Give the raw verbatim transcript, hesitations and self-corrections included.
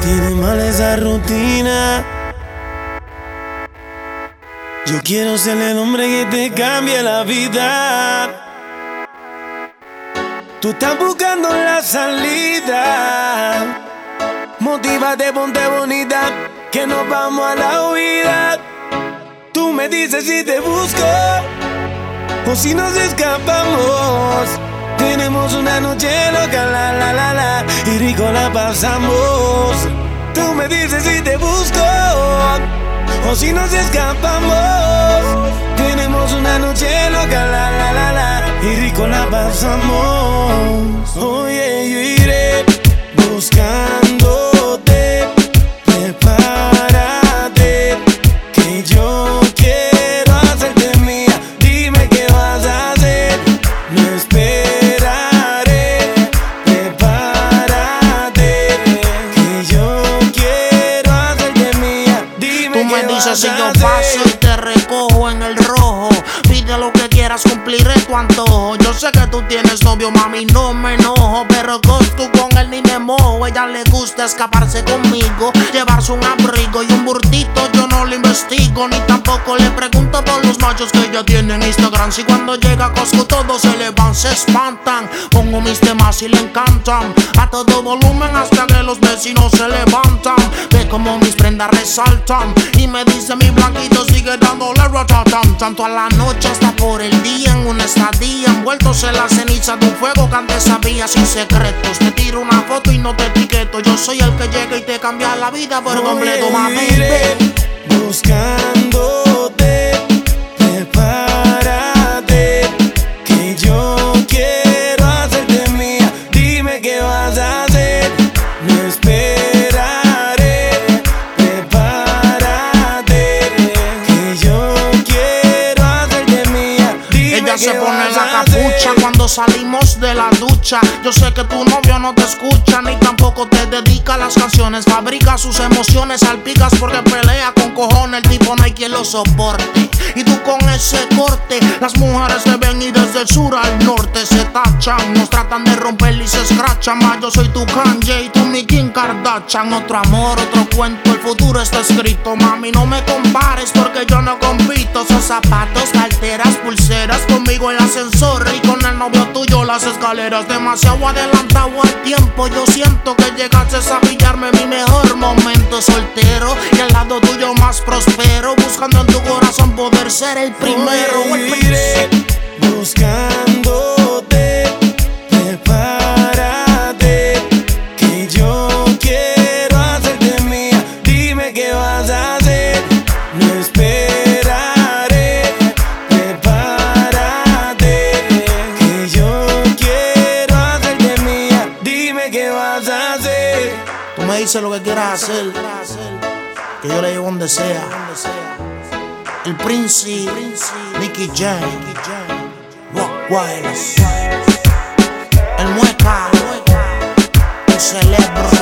Tiene mal esa rutina. Yo quiero ser el hombre que te cambie la vida. Tú estás buscando la salida. Motívate, ponte bonita, que nos vamos a la huida. Tú me dices si te busco o si nos escapamos. Tenemos una noche loca, la la la la, y rico la pasamos. Tú me dices si te busco o si nos escapamos. Tenemos una noche loca, la la la la, y rico la pasamos. Oye, yo iré buscándote. Prepárate, que yo quiero hacerte mía. Dime qué vas a hacer. No esperaré. Prepárate, que yo quiero hacerte mía. Dime Tú me qué dices vas si a yo hacer. paso y te recojo en el rojo. Pide lo que quieras, cumpliré tu antojo. Yo sé que tú tienes novio, mami, no me enojo, pero tú con él ni me mojo. Ella le gusta escaparse conmigo, llevarse un abrigo y un burtito. Yo no lo investigo, ni tampoco le pregunto por los machos que ella tiene en Instagram. Si cuando llega a Costco todos se le van, se espantan. Pongo mis temas y le encantan a todo volumen hasta que los vecinos se levantan. Ve como mis prendas resaltan y me dice mi blanquito sigue dándole ratatam. Tanto a la noche hasta por el día, en una estadía, envueltos en la ceniza de un fuego que antes sabía sin secretos. Te tiro una foto y no te etiqueto. Yo soy el que llega y te cambia la vida por completo, mami. Buscándote, prepárate, que yo quiero hacerte mía. Dime qué vas a hacer. No esperaré. Prepárate, que yo quiero hacerte mía. Dime Ella se qué pone vas la a capucha hacer. cuando salimos de la ducha. Yo sé que tu novio no te escucha ni tampoco te dedica las canciones. Fabrica sus emociones, salpicas porque pelea con cojones. El tipo no hay quien lo soporte. Y tú con ese corte, las mujeres te ven y desde el sur al norte se tachan. Nos tratan de romper y se escrachan. Más yo soy tu Kanye y tú mi Kim Kardashian. Otro amor, otro cuento, el futuro está escrito. Mami, no me compares porque yo no compito. Son zapatos, carteras, pulseras, conmigo el ascensor y con el novio tuyo las escaleras. Demasiado adelantado al tiempo, yo siento que llegaste a pillarme mi mejor momento soltero y al lado tuyo más prospero, buscando en tu corazón poder ser el primero. Hoy iré buscándote, prepárate, que yo quiero hacerte mía. Dime qué vas a hacer. No esperaré. Prepárate, que yo quiero hacerte mía. Dime qué vas a hacer. Tú me dices lo que quieras hacer, que yo le llevo donde sea. El Príncipe, Nicky Jam, Rock Wireless, el Mueca, el Celebro.